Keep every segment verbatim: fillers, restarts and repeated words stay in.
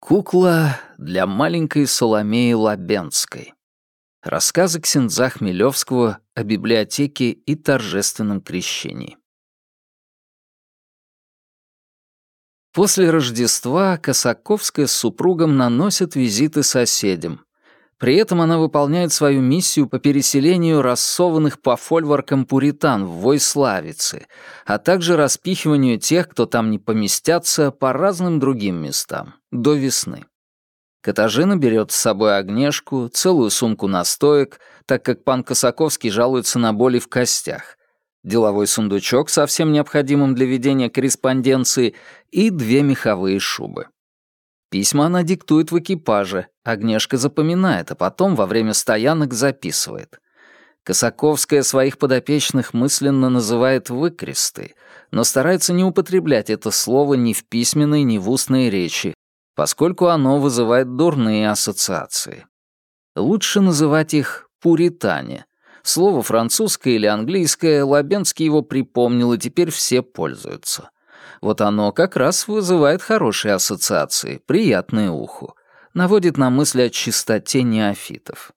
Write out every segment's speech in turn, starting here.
Кукла для маленькой Соломеи Лабенской. Рассказы ксяндза Хмелевского о библиотеке и торжественном крещении. После Рождества Косаковская с супругом наносят визиты соседям. При этом она выполняет свою миссию по переселению рассованных по фольваркам пуритан в Войславице, а также распихиванию тех, кто там не поместятся, по разным другим местам, до весны. Катажина берет с собой Агнешку, целую сумку настоек, так как пан Косаковский жалуется на боли в костях, деловой сундучок со всем необходимым для ведения корреспонденции и две меховые шубы. Письма она диктует в экипаже, Агнешка запоминает, а потом во время стоянок записывает. Косаковская своих подопечных мысленно называет «выкресты», но старается не употреблять это слово ни в письменной, ни в устной речи, поскольку оно вызывает дурные ассоциации. Лучше называть их «пуритане». Слово французское или английское, Лабенский его припомнил, и теперь все пользуются. Вот оно как раз вызывает хорошие ассоциации, приятное уху, наводит на мысли о чистоте неофитов.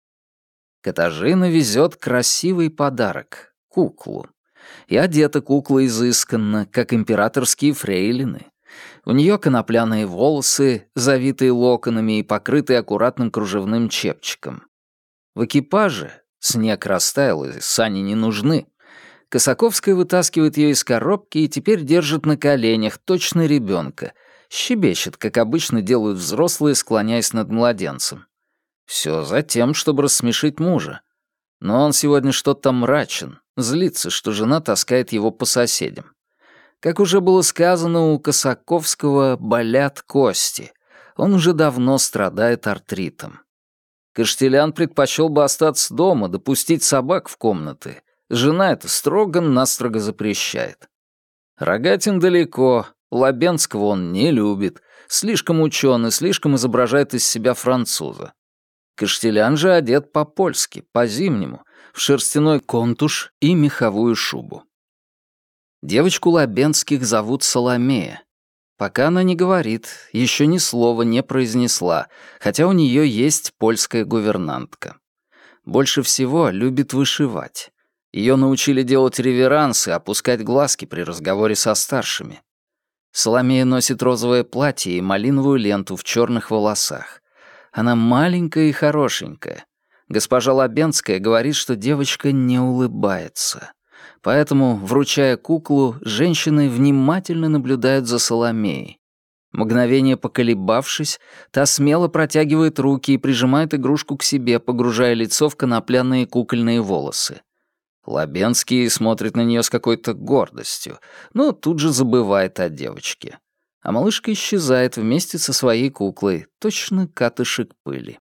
Катажина везет красивый подарок — куклу. И одета кукла изысканно, как императорские фрейлины. У нее конопляные волосы, завитые локонами и покрытые аккуратным кружевным чепчиком. В экипаже снег растаял, и сани не нужны. Косаковская вытаскивает ее из коробки и теперь держит на коленях, точно ребенка. Щебечет, как обычно делают взрослые, склоняясь над младенцем. Все за тем, чтобы рассмешить мужа. Но он сегодня что-то мрачен, злится, что жена таскает его по соседям. Как уже было сказано, у Косаковского болят кости. Он уже давно страдает артритом. Каштелян предпочел бы остаться дома, допустить собак в комнаты. Жена это строго-настрого запрещает. Рогатин далеко, Лабенского он не любит, слишком учен и слишком изображает из себя француза. Каштелян же одет по-польски, по-зимнему, в шерстяной контуш и меховую шубу. Девочку Лабенских зовут Соломея. Пока она не говорит, еще ни слова не произнесла, хотя у нее есть польская гувернантка. Больше всего любит вышивать. Ее научили делать реверансы, опускать глазки при разговоре со старшими. Соломея носит розовое платье и малиновую ленту в черных волосах. Она маленькая и хорошенькая. Госпожа Лабенская говорит, что девочка не улыбается. Поэтому, вручая куклу, женщины внимательно наблюдают за Соломеей. Мгновение поколебавшись, та смело протягивает руки и прижимает игрушку к себе, погружая лицо в конопляные кукольные волосы. Лабенский смотрит на нее с какой-то гордостью, но тут же забывает о девочке. А малышка исчезает вместе со своей куклой, точно катышек пыли.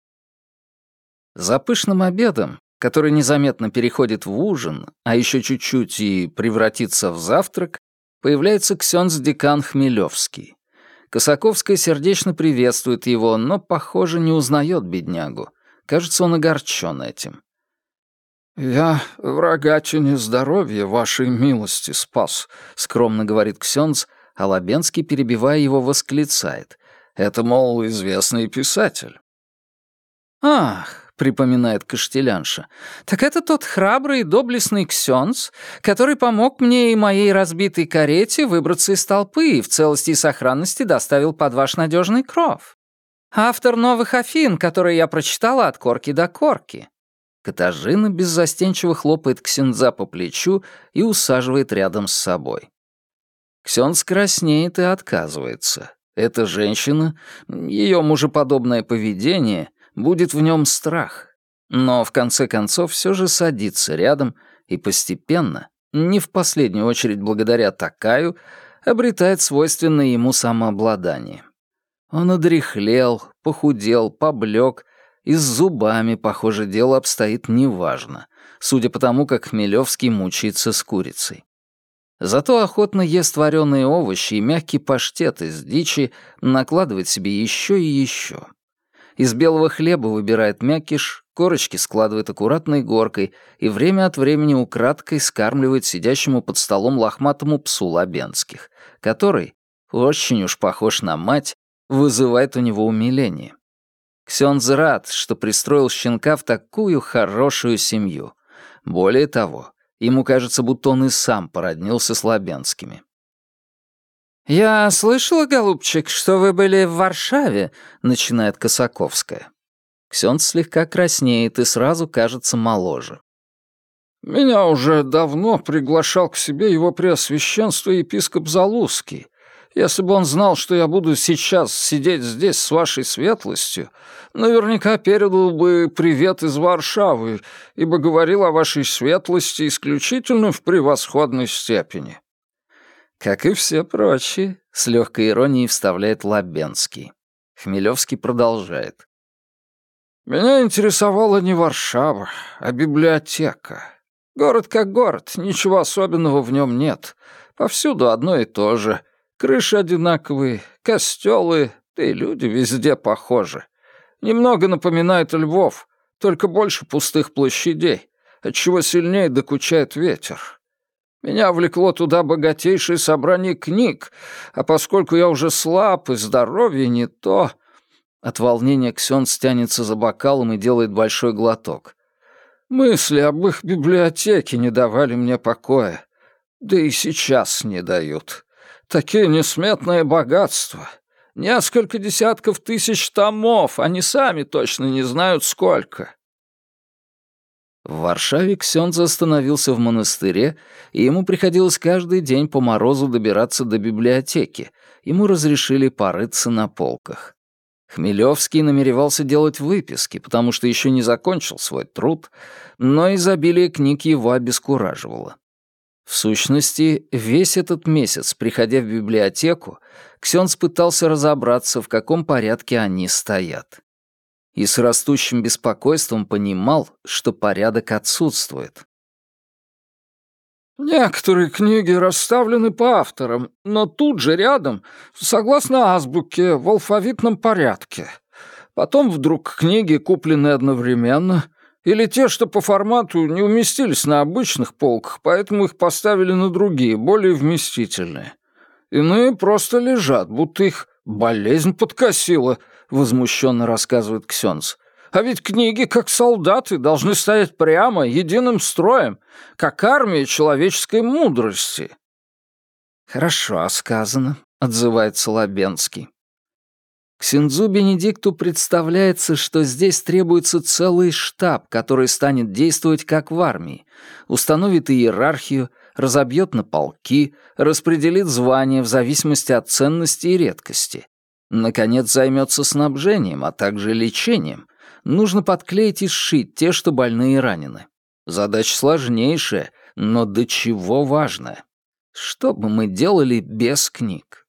За пышным обедом, который незаметно переходит в ужин, а еще чуть-чуть и превратится в завтрак, появляется ксёндз-декан Хмелевский. Косаковская сердечно приветствует его, но, похоже, не узнает беднягу. Кажется, он огорчен этим. «Я в Рогатине здоровье вашей милости спас», — скромно говорит ксёндз, а Лабенский, перебивая его, восклицает. «Это, мол, известный писатель». «Ах», — припоминает Каштелянша, «так это тот храбрый и доблестный ксёндз, который помог мне и моей разбитой карете выбраться из толпы и в целости и сохранности доставил под ваш надежный кров. Автор новых Афин, которые я прочитала от корки до корки». Катажина беззастенчиво хлопает ксяндза по плечу и усаживает рядом с собой. Ксёндз краснеет и отказывается. Эта женщина, ее мужеподобное поведение, будет в нем страх. Но в конце концов все же садится рядом и постепенно, не в последнюю очередь благодаря Такаю, обретает свойственное ему самообладание. Он одряхлел, похудел, поблек, и с зубами, похоже, дело обстоит неважно, судя по тому, как Хмелевский мучается с курицей. Зато охотно ест вареные овощи и мягкий паштет из дичи, накладывает себе еще и еще. Из белого хлеба выбирает мякиш, корочки складывает аккуратной горкой и время от времени украдкой скармливает сидящему под столом лохматому псу Лабенских, который, очень уж похож на мать, вызывает у него умиление. Ксёндз рад, что пристроил щенка в такую хорошую семью. Более того, ему кажется, будто он и сам породнился с Лабенскими. «Я слышала, голубчик, что вы были в Варшаве», — начинает Косаковская. Ксёндз слегка краснеет и сразу кажется моложе. «Меня уже давно приглашал к себе его преосвященство епископ Залузский. Если бы он знал, что я буду сейчас сидеть здесь с вашей светлостью, наверняка передал бы привет из Варшавы, ибо говорил о вашей светлости исключительно в превосходной степени». «Как и все прочие», — с легкой иронией вставляет Лабенский. Хмелевский продолжает. «Меня интересовала не Варшава, а библиотека. Город как город, ничего особенного в нем нет. Повсюду одно и то же. Крыши одинаковые, костелы, да и люди везде похожи. Немного напоминает Львов, только больше пустых площадей, отчего сильнее докучает ветер. Меня влекло туда богатейшее собрание книг, а поскольку я уже слаб и здоровье не то...» От волнения Ксёндз тянется за бокалом и делает большой глоток. «Мысли об их библиотеке не давали мне покоя. Да и сейчас не дают. Такие несметные богатства. Несколько десятков тысяч томов, они сами точно не знают сколько». В Варшаве Ксёндз остановился в монастыре, и ему приходилось каждый день по морозу добираться до библиотеки. Ему разрешили порыться на полках. Хмелевский намеревался делать выписки, потому что еще не закончил свой труд, но изобилие книг его обескураживало. В сущности, весь этот месяц, приходя в библиотеку, Ксёндз пытался разобраться, в каком порядке они стоят. И с растущим беспокойством понимал, что порядок отсутствует. «Некоторые книги расставлены по авторам, но тут же рядом, согласно азбуке, в алфавитном порядке. Потом вдруг книги куплены одновременно, или те, что по формату не уместились на обычных полках, поэтому их поставили на другие, более вместительные. Иные просто лежат, будто их болезнь подкосила», — возмущенно рассказывает Ксёндз. «А ведь книги, как солдаты, должны стоять прямо, единым строем, как армия человеческой мудрости». «Хорошо сказано», — отзывается Лабенский. Ксензу Бенедикту представляется, что здесь требуется целый штаб, который станет действовать как в армии, установит иерархию, разобьет на полки, распределит звания в зависимости от ценности и редкости. Наконец, займется снабжением, а также лечением. Нужно подклеить и сшить те, что больны и ранены. Задача сложнейшая, но до чего важная. Что бы мы делали без книг?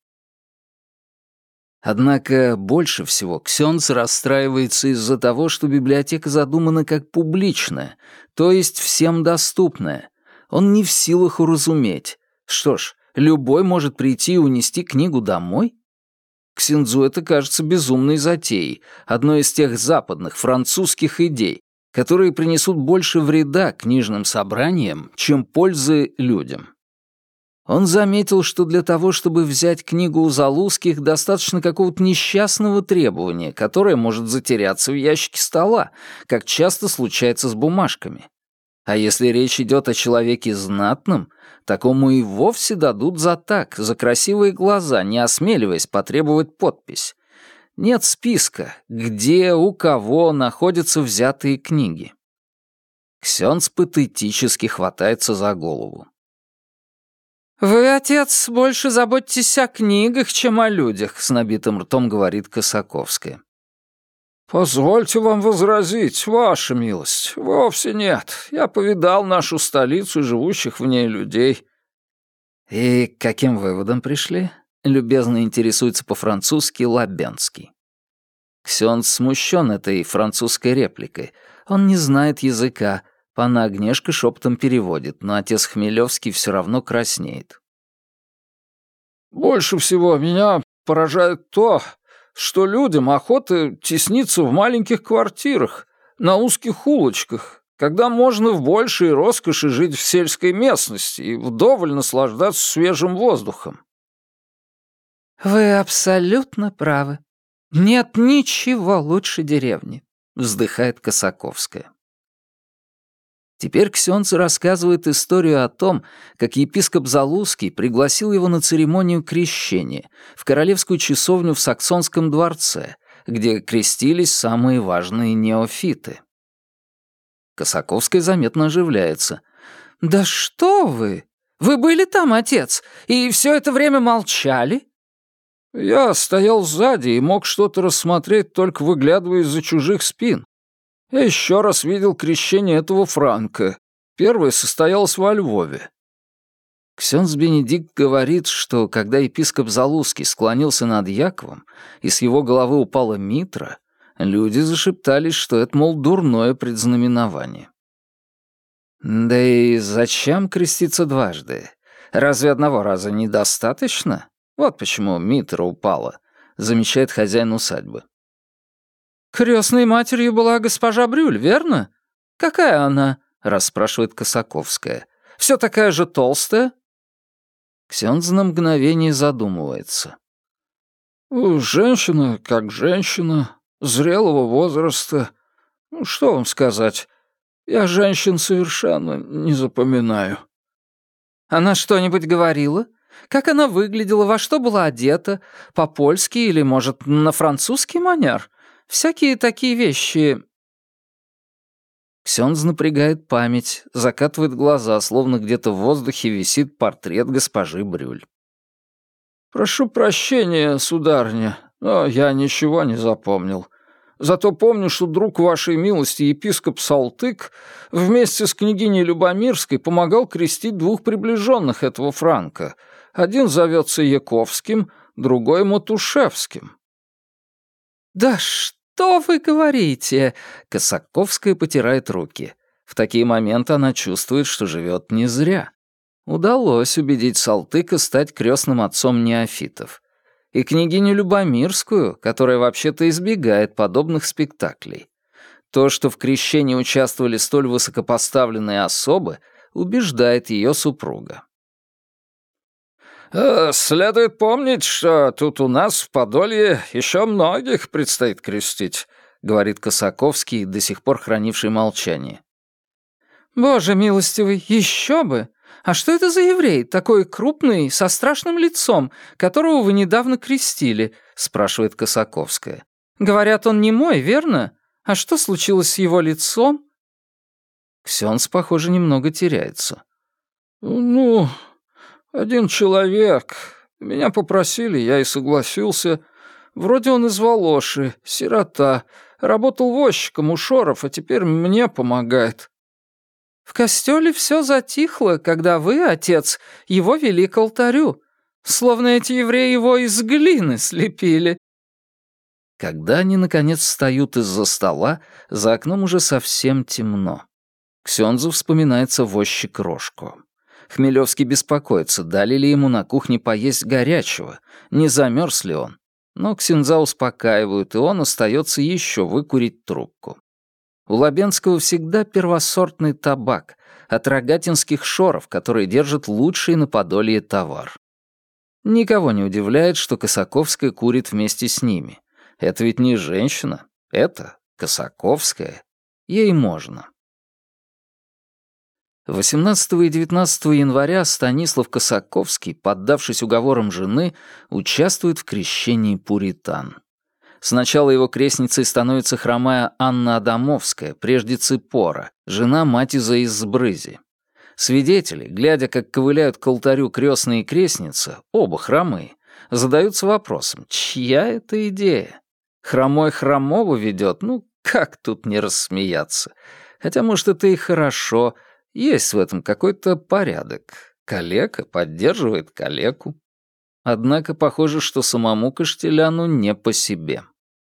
Однако больше всего Ксёндз расстраивается из-за того, что библиотека задумана как публичная, то есть всем доступная. Он не в силах уразуметь. Что ж, любой может прийти и унести книгу домой? Ксензу это кажется безумной затеей, одной из тех западных французских идей, которые принесут больше вреда книжным собраниям, чем пользы людям. Он заметил, что для того, чтобы взять книгу у Залузских, достаточно какого-то несчастного требования, которое может затеряться в ящике стола, как часто случается с бумажками. А если речь идет о человеке знатном, такому и вовсе дадут за так, за красивые глаза, не осмеливаясь потребовать подпись. Нет списка, где, у кого находятся взятые книги. Ксёндз патетически хватается за голову. «Вы, отец, больше заботитесь о книгах, чем о людях», — с набитым ртом говорит Косаковская. «Позвольте вам возразить, ваша милость. Вовсе нет. Я повидал нашу столицу и живущих в ней людей». «И к каким выводам пришли?» — любезно интересуется по-французски Лабенский. Ксёндз смущен этой французской репликой. Он не знает языка. Панна Агнешка шепотом переводит, но отец Хмелевский все равно краснеет. «Больше всего меня поражает то, что людям охота тесниться в маленьких квартирах, на узких улочках, когда можно в большей роскоши жить в сельской местности и вдоволь наслаждаться свежим воздухом». «Вы абсолютно правы», «Нет ничего лучше деревни», — вздыхает Косаковская. Теперь ксёндз рассказывает историю о том, как епископ Залузский пригласил его на церемонию крещения в королевскую часовню в Саксонском дворце, где крестились самые важные неофиты. Косаковская заметно оживляется. «Да что вы! Вы были там, отец, и все это время молчали?» «Я стоял сзади и мог что-то рассмотреть, только выглядывая из-за чужих спин. Я еще раз видел крещение этого Франка. Первое состоялось во Львове». Ксёндз Бенедикт говорит, что когда епископ Залузский склонился над Яковом, и с его головы упала митра, люди зашептались, что это, мол, дурное предзнаменование. «Да и зачем креститься дважды? Разве одного раза недостаточно? Вот почему митра упала», — замечает хозяин усадьбы. «Крестной матерью была госпожа Брюль, верно? Какая она?» — расспрашивает Косаковская. «Все такая же толстая?» Ксёндз на мгновение задумывается. «Женщина как женщина, зрелого возраста. Ну, что вам сказать? Я женщин совершенно не запоминаю». «Она что-нибудь говорила? Как она выглядела, во что была одета? По-польски или, может, на французский манер? Всякие такие вещи...» Ксёндз напрягает память, закатывает глаза, словно где-то в воздухе висит портрет госпожи Брюль. «Прошу прощения, сударыня, но я ничего не запомнил. Зато помню, что друг вашей милости, епископ Салтык, вместе с княгиней Любомирской помогал крестить двух приближенных этого Франка. Один зовется Яковским, другой — Матушевским». «Да что вы говорите?» — Косаковская потирает руки. В такие моменты она чувствует, что живет не зря. Удалось убедить Салтыка стать крестным отцом неофитов. И княгиню Любомирскую, которая вообще-то избегает подобных спектаклей. То, что в крещении участвовали столь высокопоставленные особы, убеждает ее супруга. Э, «Следует помнить, что тут у нас в Подолье еще многих предстоит крестить», — говорит Косаковский, до сих пор хранивший молчание. «Боже милостивый, еще бы! А что это за еврей, такой крупный, со страшным лицом, которого вы недавно крестили?» — спрашивает Косаковская. «Говорят, он не мой, верно? А что случилось с его лицом?» Ксёндз, похоже, немного теряется. «Ну, один человек. Меня попросили, я и согласился. Вроде он из Волоши, сирота. Работал возчиком у Шоров, а теперь мне помогает». «В костеле все затихло, когда вы, отец, его вели к алтарю. Словно эти евреи его из глины слепили». Когда они, наконец, встают из-за стола, за окном уже совсем темно. Ксёндзу вспоминается возчик Рожко. Хмелевский беспокоится, дали ли ему на кухне поесть горячего, не замерз ли он. Но ксендза успокаивают, и он остается еще выкурить трубку. У Лабенского всегда первосортный табак от рогатинских Шоров, которые держат лучший на Подолье товар. Никого не удивляет, что Косаковская курит вместе с ними. Это ведь не женщина, это Косаковская. Ей можно. восемнадцатого и девятнадцатого января Станислав Косаковский, поддавшись уговорам жены, участвует в крещении пуритан. Сначала его крестницей становится хромая Анна Адамовская, прежде Ципора, жена Матиза из Збрызи. Свидетели, глядя, как ковыляют к алтарю крестная и крестница, оба хромые, задаются вопросом, чья это идея? Хромой хромого ведет, ну как тут не рассмеяться? Хотя, может, это и хорошо, есть в этом какой-то порядок. Калека поддерживает калеку. Однако похоже, что самому Каштеляну не по себе.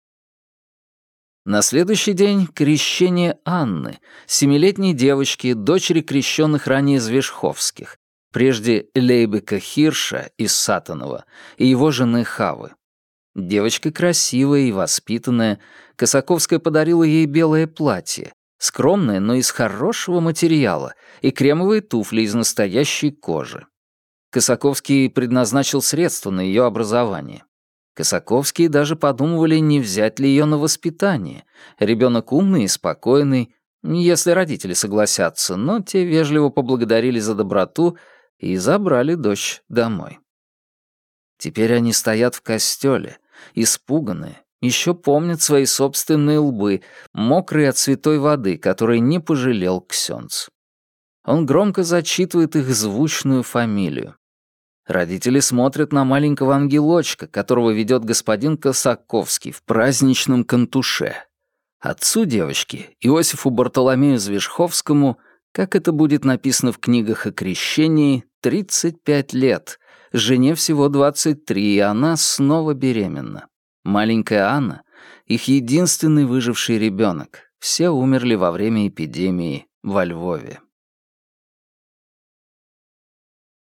На следующий день крещение Анны, семилетней девочки, дочери крещенных ранее Звешховских, прежде Лейбека Хирша из Сатанова и его жены Хавы. Девочка красивая и воспитанная, Косаковская подарила ей белое платье, скромное, но из хорошего материала, и кремовые туфли из настоящей кожи. Косаковский предназначил средства на ее образование. Косаковские даже подумывали, не взять ли ее на воспитание. Ребенок умный и спокойный, если родители согласятся, но те вежливо поблагодарили за доброту и забрали дочь домой. Теперь они стоят в костеле, испуганные, еще помнят свои собственные лбы, мокрые от святой воды, которой не пожалел ксёндз. Он громко зачитывает их звучную фамилию. Родители смотрят на маленького ангелочка, которого ведет господин Косаковский в праздничном кантуше. Отцу девочки, Иосифу Бартоломею Звежховскому, как это будет написано в книгах о крещении, тридцать пять лет, жене всего двадцать три, и она снова беременна. Маленькая Анна — их единственный выживший ребенок. Все умерли во время эпидемии во Львове.